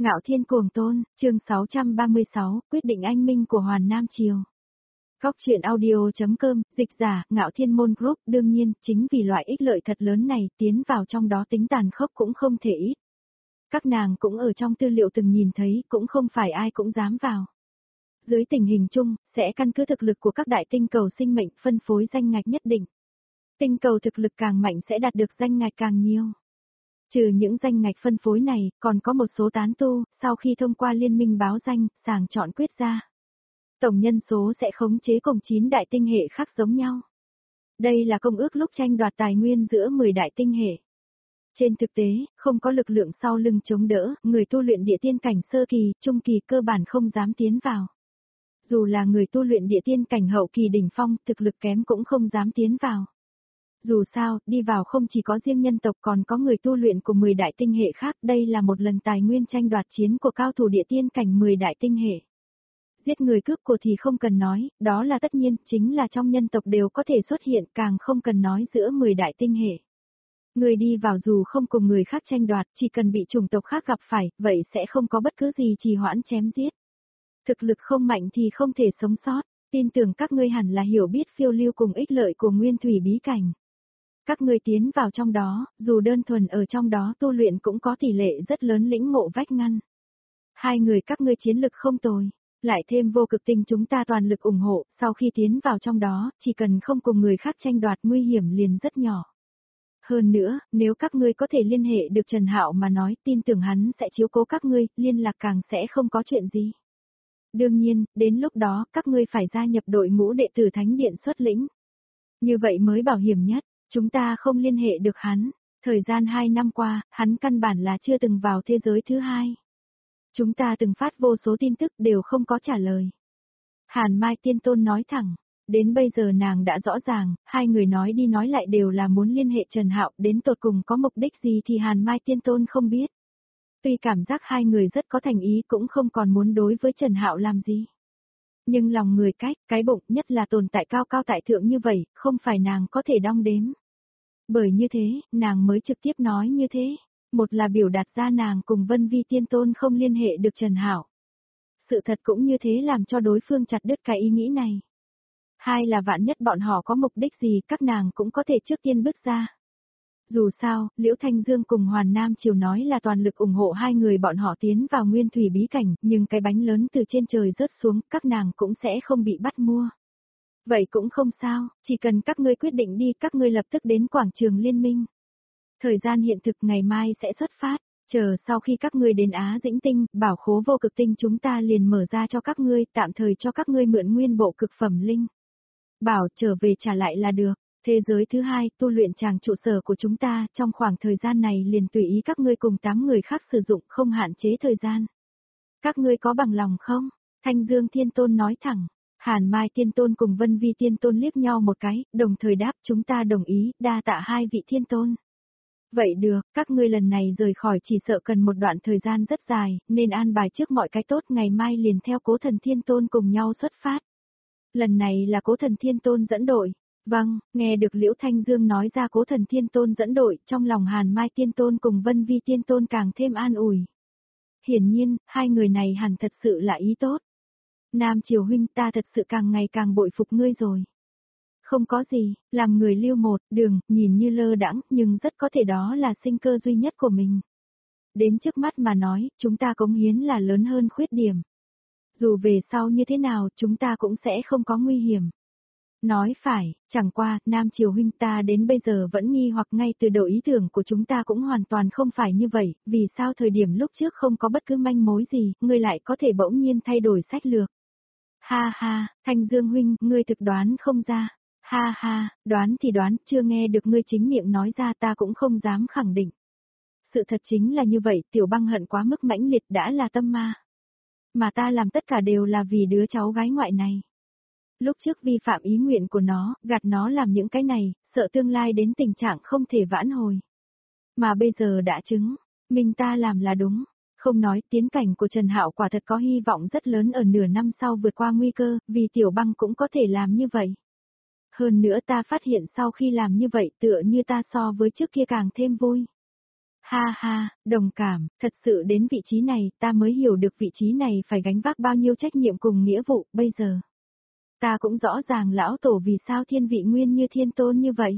Ngạo Thiên Cuồng Tôn, chương 636, quyết định anh minh của Hoàn Nam Triều. Góc truyện audio.com, dịch giả, Ngạo Thiên Môn Group, đương nhiên, chính vì loại ích lợi thật lớn này, tiến vào trong đó tính tàn khốc cũng không thể ít. Các nàng cũng ở trong tư liệu từng nhìn thấy, cũng không phải ai cũng dám vào. Dưới tình hình chung, sẽ căn cứ thực lực của các đại tinh cầu sinh mệnh phân phối danh ngạch nhất định. Tinh cầu thực lực càng mạnh sẽ đạt được danh ngạch càng nhiều. Trừ những danh ngạch phân phối này, còn có một số tán tu, sau khi thông qua liên minh báo danh, sàng chọn quyết ra. Tổng nhân số sẽ khống chế cùng 9 đại tinh hệ khác giống nhau. Đây là công ước lúc tranh đoạt tài nguyên giữa 10 đại tinh hệ. Trên thực tế, không có lực lượng sau lưng chống đỡ, người tu luyện địa tiên cảnh sơ kỳ, trung kỳ cơ bản không dám tiến vào. Dù là người tu luyện địa tiên cảnh hậu kỳ đỉnh phong, thực lực kém cũng không dám tiến vào. Dù sao, đi vào không chỉ có riêng nhân tộc còn có người tu luyện của 10 đại tinh hệ khác, đây là một lần tài nguyên tranh đoạt chiến của cao thủ địa tiên cảnh 10 đại tinh hệ. Giết người cướp của thì không cần nói, đó là tất nhiên, chính là trong nhân tộc đều có thể xuất hiện, càng không cần nói giữa 10 đại tinh hệ. Người đi vào dù không cùng người khác tranh đoạt, chỉ cần bị chủng tộc khác gặp phải, vậy sẽ không có bất cứ gì trì hoãn chém giết. Thực lực không mạnh thì không thể sống sót, tin tưởng các ngươi hẳn là hiểu biết phiêu lưu cùng ích lợi của nguyên thủy bí cảnh. Các ngươi tiến vào trong đó, dù đơn thuần ở trong đó tu luyện cũng có tỷ lệ rất lớn lĩnh ngộ vách ngăn. Hai người các ngươi chiến lực không tồi, lại thêm vô cực tinh chúng ta toàn lực ủng hộ, sau khi tiến vào trong đó, chỉ cần không cùng người khác tranh đoạt nguy hiểm liền rất nhỏ. Hơn nữa, nếu các ngươi có thể liên hệ được Trần Hạo mà nói, tin tưởng hắn sẽ chiếu cố các ngươi, liên lạc càng sẽ không có chuyện gì. Đương nhiên, đến lúc đó, các ngươi phải gia nhập đội ngũ đệ tử Thánh Điện xuất lĩnh. Như vậy mới bảo hiểm nhất. Chúng ta không liên hệ được hắn, thời gian 2 năm qua, hắn căn bản là chưa từng vào thế giới thứ hai. Chúng ta từng phát vô số tin tức đều không có trả lời. Hàn Mai Tiên Tôn nói thẳng, đến bây giờ nàng đã rõ ràng, hai người nói đi nói lại đều là muốn liên hệ Trần Hạo, đến tột cùng có mục đích gì thì Hàn Mai Tiên Tôn không biết. Tuy cảm giác hai người rất có thành ý cũng không còn muốn đối với Trần Hạo làm gì. Nhưng lòng người cách, cái bụng nhất là tồn tại cao cao tại thượng như vậy, không phải nàng có thể đong đếm. Bởi như thế, nàng mới trực tiếp nói như thế. Một là biểu đạt ra nàng cùng Vân Vi Tiên Tôn không liên hệ được Trần Hạo. Sự thật cũng như thế làm cho đối phương chặt đứt cái ý nghĩ này. Hai là vạn nhất bọn họ có mục đích gì các nàng cũng có thể trước tiên bước ra. Dù sao, Liễu Thanh Dương cùng Hoàn Nam Triều nói là toàn lực ủng hộ hai người bọn họ tiến vào nguyên thủy bí cảnh, nhưng cái bánh lớn từ trên trời rớt xuống, các nàng cũng sẽ không bị bắt mua. Vậy cũng không sao, chỉ cần các ngươi quyết định đi, các ngươi lập tức đến quảng trường liên minh. Thời gian hiện thực ngày mai sẽ xuất phát, chờ sau khi các ngươi đến Á Dĩnh Tinh, bảo khố vô cực tinh chúng ta liền mở ra cho các ngươi, tạm thời cho các ngươi mượn nguyên bộ cực phẩm linh. Bảo trở về trả lại là được. Thế giới thứ hai, tu luyện tràng trụ sở của chúng ta, trong khoảng thời gian này liền tùy ý các ngươi cùng 8 người khác sử dụng, không hạn chế thời gian. Các ngươi có bằng lòng không? Thanh Dương Thiên Tôn nói thẳng. Hàn Mai Tiên Tôn cùng Vân Vi Tiên Tôn liếc nhau một cái, đồng thời đáp chúng ta đồng ý, đa tạ hai vị Thiên Tôn. Vậy được, các ngươi lần này rời khỏi chỉ sợ cần một đoạn thời gian rất dài, nên an bài trước mọi cái tốt, ngày mai liền theo Cố Thần Thiên Tôn cùng nhau xuất phát. Lần này là Cố Thần Thiên Tôn dẫn đội. Vâng, nghe được Liễu Thanh Dương nói ra Cố Thần Thiên Tôn dẫn đội, trong lòng Hàn Mai Tiên Tôn cùng Vân Vi Tiên Tôn càng thêm an ủi. Hiển nhiên, hai người này hẳn thật sự là ý tốt. Nam Triều huynh, ta thật sự càng ngày càng bội phục ngươi rồi. Không có gì, làm người lưu một đường, nhìn như lơ đãng, nhưng rất có thể đó là sinh cơ duy nhất của mình. Đến trước mắt mà nói, chúng ta cống hiến là lớn hơn khuyết điểm. Dù về sau như thế nào, chúng ta cũng sẽ không có nguy hiểm. Nói phải, chẳng qua, Nam Triều huynh ta đến bây giờ vẫn nghi hoặc ngay từ đầu ý tưởng của chúng ta cũng hoàn toàn không phải như vậy, vì sao thời điểm lúc trước không có bất cứ manh mối gì, ngươi lại có thể bỗng nhiên thay đổi sách lược. Ha ha, Thanh Dương huynh, ngươi thực đoán không ra. Ha ha, đoán thì đoán, chưa nghe được ngươi chính miệng nói ra ta cũng không dám khẳng định. Sự thật chính là như vậy, Tiểu Băng hận quá mức mãnh liệt đã là tâm ma. Mà ta làm tất cả đều là vì đứa cháu gái ngoại này. Lúc trước vi phạm ý nguyện của nó, gạt nó làm những cái này, sợ tương lai đến tình trạng không thể vãn hồi. Mà bây giờ đã chứng, mình ta làm là đúng. Không nói tiến cảnh của Trần Hạo quả thật có hy vọng rất lớn ở nửa năm sau vượt qua nguy cơ, vì Tiểu Băng cũng có thể làm như vậy. Hơn nữa ta phát hiện sau khi làm như vậy tựa như ta so với trước kia càng thêm vui. Ha ha, đồng cảm, thật sự đến vị trí này, ta mới hiểu được vị trí này phải gánh vác bao nhiêu trách nhiệm cùng nghĩa vụ, bây giờ. Ta cũng rõ ràng lão tổ vì sao thiên vị nguyên như thiên tôn như vậy.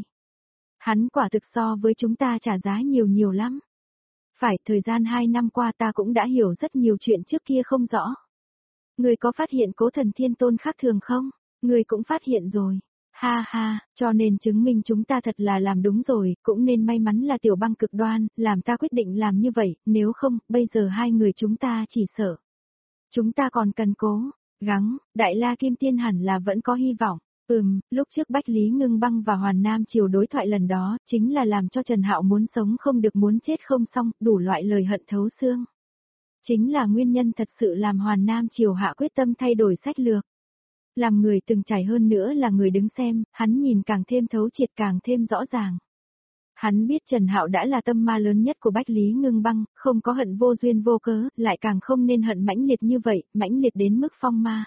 Hắn quả thực so với chúng ta trả giá nhiều nhiều lắm. Phải, thời gian 2 năm qua ta cũng đã hiểu rất nhiều chuyện trước kia không rõ. Người có phát hiện cố thần thiên tôn khác thường không? Người cũng phát hiện rồi. Ha ha, cho nên chứng minh chúng ta thật là làm đúng rồi, cũng nên may mắn là Tiểu Băng cực đoan, làm ta quyết định làm như vậy, nếu không, bây giờ hai người chúng ta chỉ sợ. Chúng ta còn cần cố, gắng, Đại La Kim Tiên hẳn là vẫn có hy vọng. Lúc trước Bách Lý Ngưng Băng và Hoàn Nam Triều đối thoại lần đó, chính là làm cho Trần Hạo muốn sống không được muốn chết không xong, đủ loại lời hận thấu xương. Chính là nguyên nhân thật sự làm Hoàn Nam Triều hạ quyết tâm thay đổi sách lược. Làm người từng trải hơn nữa là người đứng xem, hắn nhìn càng thêm thấu triệt càng thêm rõ ràng. Hắn biết Trần Hạo đã là tâm ma lớn nhất của Bách Lý Ngưng Băng, không có hận vô duyên vô cớ, lại càng không nên hận mãnh liệt như vậy, mãnh liệt đến mức phong ma.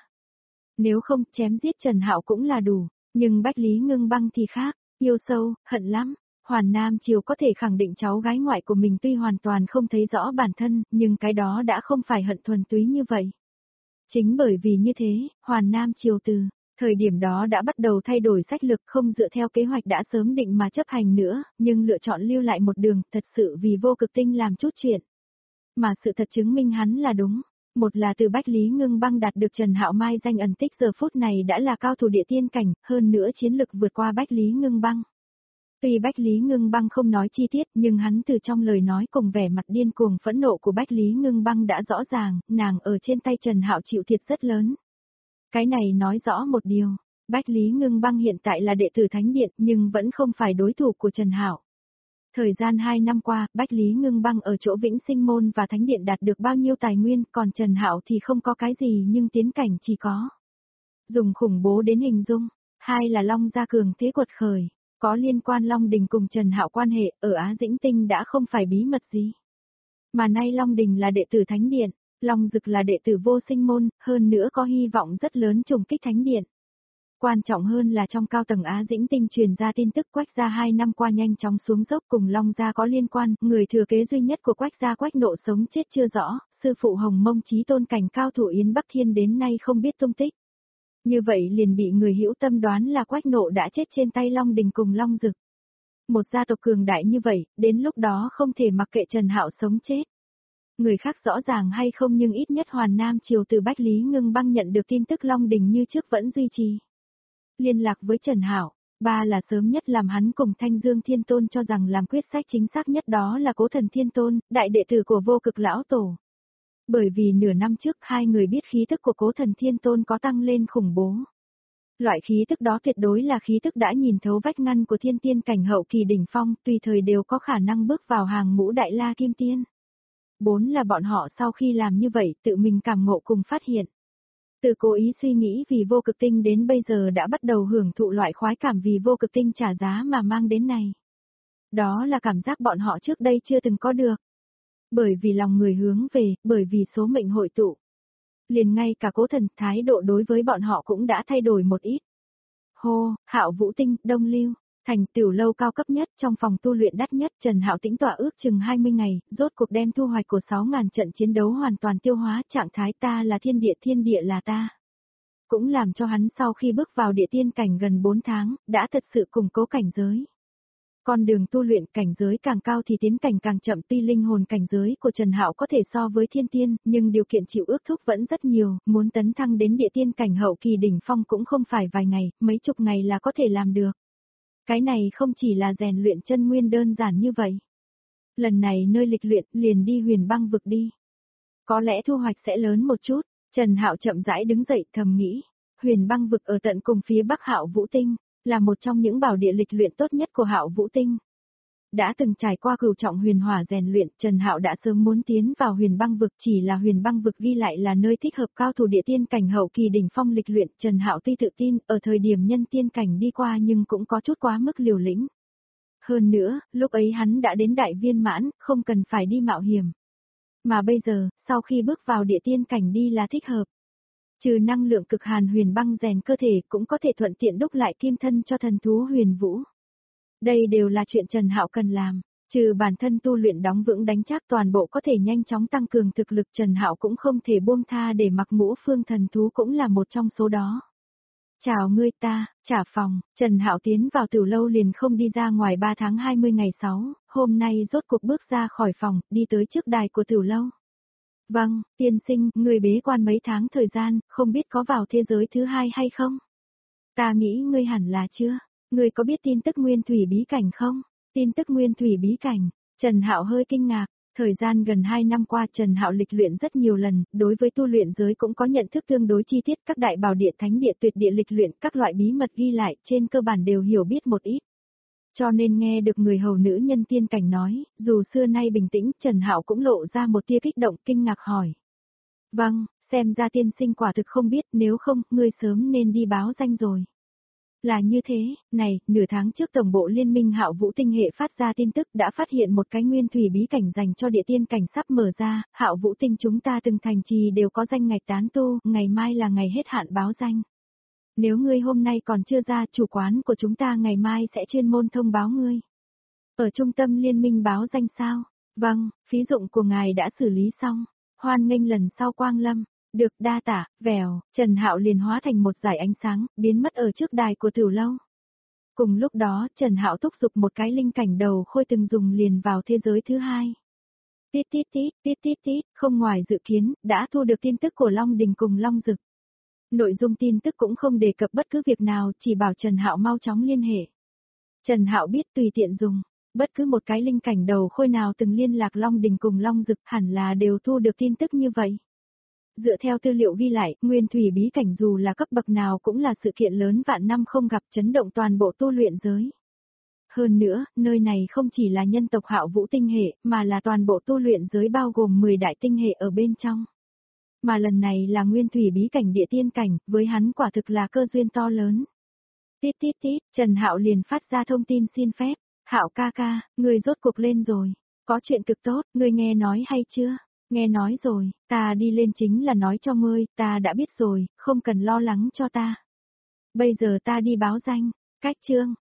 Nếu không, chém giết Trần Hạo cũng là đủ, nhưng Bách Lý Ngưng Băng thì khác, yêu sâu, hận lắm. Hoàn Nam Triều có thể khẳng định cháu gái ngoại của mình tuy hoàn toàn không thấy rõ bản thân, nhưng cái đó đã không phải hận thuần túy như vậy. Chính bởi vì như thế, Hoàn Nam Triều từ thời điểm đó đã bắt đầu thay đổi sách lược không dựa theo kế hoạch đã sớm định mà chấp hành nữa, nhưng lựa chọn lưu lại một đường, thật sự vì vô cực tinh làm chút chuyện. Mà sự thật chứng minh hắn là đúng. Một là từ Bách Lý Ngưng Băng đạt được Trần Hạo mai danh ẩn tích giờ phút này đã là cao thủ địa tiên cảnh, hơn nữa chiến lực vượt qua Bách Lý Ngưng Băng. Tuy Bách Lý Ngưng Băng không nói chi tiết nhưng hắn từ trong lời nói cùng vẻ mặt điên cuồng phẫn nộ của Bách Lý Ngưng Băng đã rõ ràng, nàng ở trên tay Trần Hạo chịu thiệt rất lớn. Cái này nói rõ một điều, Bách Lý Ngưng Băng hiện tại là đệ tử Thánh Điện nhưng vẫn không phải đối thủ của Trần Hạo. Thời gian 2 năm qua, Bách Lý Ngưng Băng ở chỗ Vĩnh Sinh Môn và Thánh Điện đạt được bao nhiêu tài nguyên, còn Trần Hạo thì không có cái gì nhưng tiến cảnh chỉ có. Dùng khủng bố đến hình dung, hai là Long Gia cường thế quật khởi, có liên quan Long Đình cùng Trần Hạo quan hệ ở Á Dĩnh Tinh đã không phải bí mật gì. Mà nay Long Đình là đệ tử Thánh Điện, Long Dực là đệ tử Vô Sinh Môn, hơn nữa có hy vọng rất lớn trùng kích Thánh Điện. Quan trọng hơn là trong cao tầng Á Dĩnh Tinh truyền ra tin tức Quách gia 2 năm qua nhanh chóng xuống dốc cùng Long gia có liên quan, người thừa kế duy nhất của Quách gia Quách Nộ sống chết chưa rõ, sư phụ Hồng Mông Chí Tôn cảnh cao thủ Yến Bắc Thiên đến nay không biết tung tích. Như vậy liền bị người hữu tâm đoán là Quách Nộ đã chết trên tay Long Đình cùng Long Dực. Một gia tộc cường đại như vậy, đến lúc đó không thể mặc kệ Trần Hạo sống chết. Người khác rõ ràng hay không nhưng ít nhất Hoàn Nam Triều từ Bách Lý Ngưng Băng nhận được tin tức Long Đình như trước vẫn duy trì liên lạc với Trần Hạo. Ba là sớm nhất làm hắn cùng Thanh Dương Thiên Tôn cho rằng làm quyết sách chính xác nhất đó là Cố Thần Thiên Tôn, đại đệ tử của Vô Cực Lão Tổ. Bởi vì nửa năm trước hai người biết khí tức của Cố Thần Thiên Tôn có tăng lên khủng bố. Loại khí tức đó tuyệt đối là khí tức đã nhìn thấu vách ngăn của thiên tiên cảnh hậu kỳ đỉnh phong, tùy thời đều có khả năng bước vào hàng ngũ Đại La Kim Tiên. 4 là bọn họ sau khi làm như vậy tự mình cảm ngộ cùng phát hiện. Từ cố ý suy nghĩ vì vô cực tinh đến bây giờ đã bắt đầu hưởng thụ loại khoái cảm vì vô cực tinh trả giá mà mang đến này. Đó là cảm giác bọn họ trước đây chưa từng có được. Bởi vì lòng người hướng về, bởi vì số mệnh hội tụ. Liền ngay cả Cố Thần thái độ đối với bọn họ cũng đã thay đổi một ít. Hô, Hạo Vũ Tinh, Đông Lưu, thành tiểu lâu cao cấp nhất trong phòng tu luyện đắt nhất, Trần Hạo tĩnh tọa ước chừng 20 ngày, rốt cuộc đem thu hoạch của 6.000 trận chiến đấu hoàn toàn tiêu hóa, trạng thái ta là thiên địa là ta. Cũng làm cho hắn sau khi bước vào địa tiên cảnh gần 4 tháng, đã thật sự củng cố cảnh giới. Con đường tu luyện cảnh giới càng cao thì tiến cảnh càng chậm, tuy linh hồn cảnh giới của Trần Hạo có thể so với thiên tiên, nhưng điều kiện chịu ước thúc vẫn rất nhiều, muốn tấn thăng đến địa tiên cảnh hậu kỳ đỉnh phong cũng không phải vài ngày, mấy chục ngày là có thể làm được. Cái này không chỉ là rèn luyện chân nguyên đơn giản như vậy. Lần này nơi lịch luyện liền đi Huyền Băng vực đi. Có lẽ thu hoạch sẽ lớn một chút, Trần Hạo chậm rãi đứng dậy thầm nghĩ. Huyền Băng vực ở tận cùng phía Bắc Hạo Vũ Tinh, là một trong những bảo địa lịch luyện tốt nhất của Hạo Vũ Tinh. Đã từng trải qua cửu trọng huyền hỏa rèn luyện, Trần Hạo đã sớm muốn tiến vào Huyền Băng vực, chỉ là Huyền Băng vực ghi lại là nơi thích hợp cao thủ địa tiên cảnh hậu kỳ đỉnh phong lịch luyện, Trần Hạo tuy tự tin ở thời điểm nhân tiên cảnh đi qua nhưng cũng có chút quá mức liều lĩnh. Hơn nữa, lúc ấy hắn đã đến đại viên mãn, không cần phải đi mạo hiểm. Mà bây giờ, sau khi bước vào địa tiên cảnh đi là thích hợp. Trừ năng lượng cực hàn huyền băng rèn cơ thể cũng có thể thuận tiện đúc lại kim thân cho thần thú Huyền Vũ. Đây đều là chuyện Trần Hạo cần làm. Trừ bản thân tu luyện đóng vững đánh chắc toàn bộ có thể nhanh chóng tăng cường thực lực, Trần Hạo cũng không thể buông tha để mặc Ngũ Phương thần thú cũng là một trong số đó. Chào ngươi ta, trả phòng, Trần Hạo tiến vào Tử lâu liền không đi ra ngoài 3 tháng 20 ngày 6, hôm nay rốt cuộc bước ra khỏi phòng, đi tới trước đài của Tử lâu. Vâng, tiên sinh, ngươi bế quan mấy tháng thời gian, không biết có vào thế giới thứ hai hay không? Ta nghĩ ngươi hẳn là chưa. Ngươi có biết tin tức nguyên thủy bí cảnh không? Tin tức nguyên thủy bí cảnh, Trần Hạo hơi kinh ngạc. Thời gian gần 2 năm qua Trần Hạo lịch luyện rất nhiều lần, đối với tu luyện giới cũng có nhận thức tương đối chi tiết, các đại bảo địa thánh địa tuyệt địa lịch luyện, các loại bí mật ghi lại, trên cơ bản đều hiểu biết một ít. Cho nên nghe được người hầu nữ nhân tiên cảnh nói, dù xưa nay bình tĩnh, Trần Hạo cũng lộ ra một tia kích động, kinh ngạc hỏi. Vâng, xem ra tiên sinh quả thực không biết, nếu không, ngươi sớm nên đi báo danh rồi. Là như thế, này, nửa tháng trước Tổng bộ Liên minh Hạo Vũ Tinh hệ phát ra tin tức đã phát hiện một cái nguyên thủy bí cảnh dành cho địa tiên cảnh sắp mở ra, Hạo Vũ Tinh chúng ta từng thành trì đều có danh ngạch tán tu, ngày mai là ngày hết hạn báo danh. Nếu ngươi hôm nay còn chưa ra, chủ quán của chúng ta ngày mai sẽ chuyên môn thông báo ngươi. Ở trung tâm liên minh báo danh sao? Vâng, phí dụng của ngài đã xử lý xong. Hoan nghênh lần sau quang lâm. Được, đa tả, vèo, Trần Hạo liền hóa thành một dải ánh sáng, biến mất ở trước đài của Tử lâu. Cùng lúc đó, Trần Hạo thúc giục một cái linh cảnh đầu khôi từng dùng liền vào thế giới thứ hai. Tít tít tít, tít tít tít, không ngoài dự kiến, đã thu được tin tức của Long Đình cùng Long Dực. Nội dung tin tức cũng không đề cập bất cứ việc nào, chỉ bảo Trần Hạo mau chóng liên hệ. Trần Hạo biết tùy tiện dùng, bất cứ một cái linh cảnh đầu khôi nào từng liên lạc Long Đình cùng Long Dực hẳn là đều thu được tin tức như vậy. Dựa theo tư liệu ghi lại, nguyên thủy bí cảnh dù là cấp bậc nào cũng là sự kiện lớn vạn năm không gặp, chấn động toàn bộ tu luyện giới. Hơn nữa, nơi này không chỉ là nhân tộc Hạo Vũ tinh hệ, mà là toàn bộ tu luyện giới bao gồm 10 đại tinh hệ ở bên trong. Mà lần này là nguyên thủy bí cảnh địa tiên cảnh, với hắn quả thực là cơ duyên to lớn. Tít tít tít, Trần Hạo liền phát ra thông tin xin phép. Hạo ca ca, ngươi rốt cuộc lên rồi. Có chuyện cực tốt, ngươi nghe nói hay chưa? Nghe nói rồi, ta đi lên chính là nói cho ngươi, ta đã biết rồi, không cần lo lắng cho ta. Bây giờ ta đi báo danh, cách chương,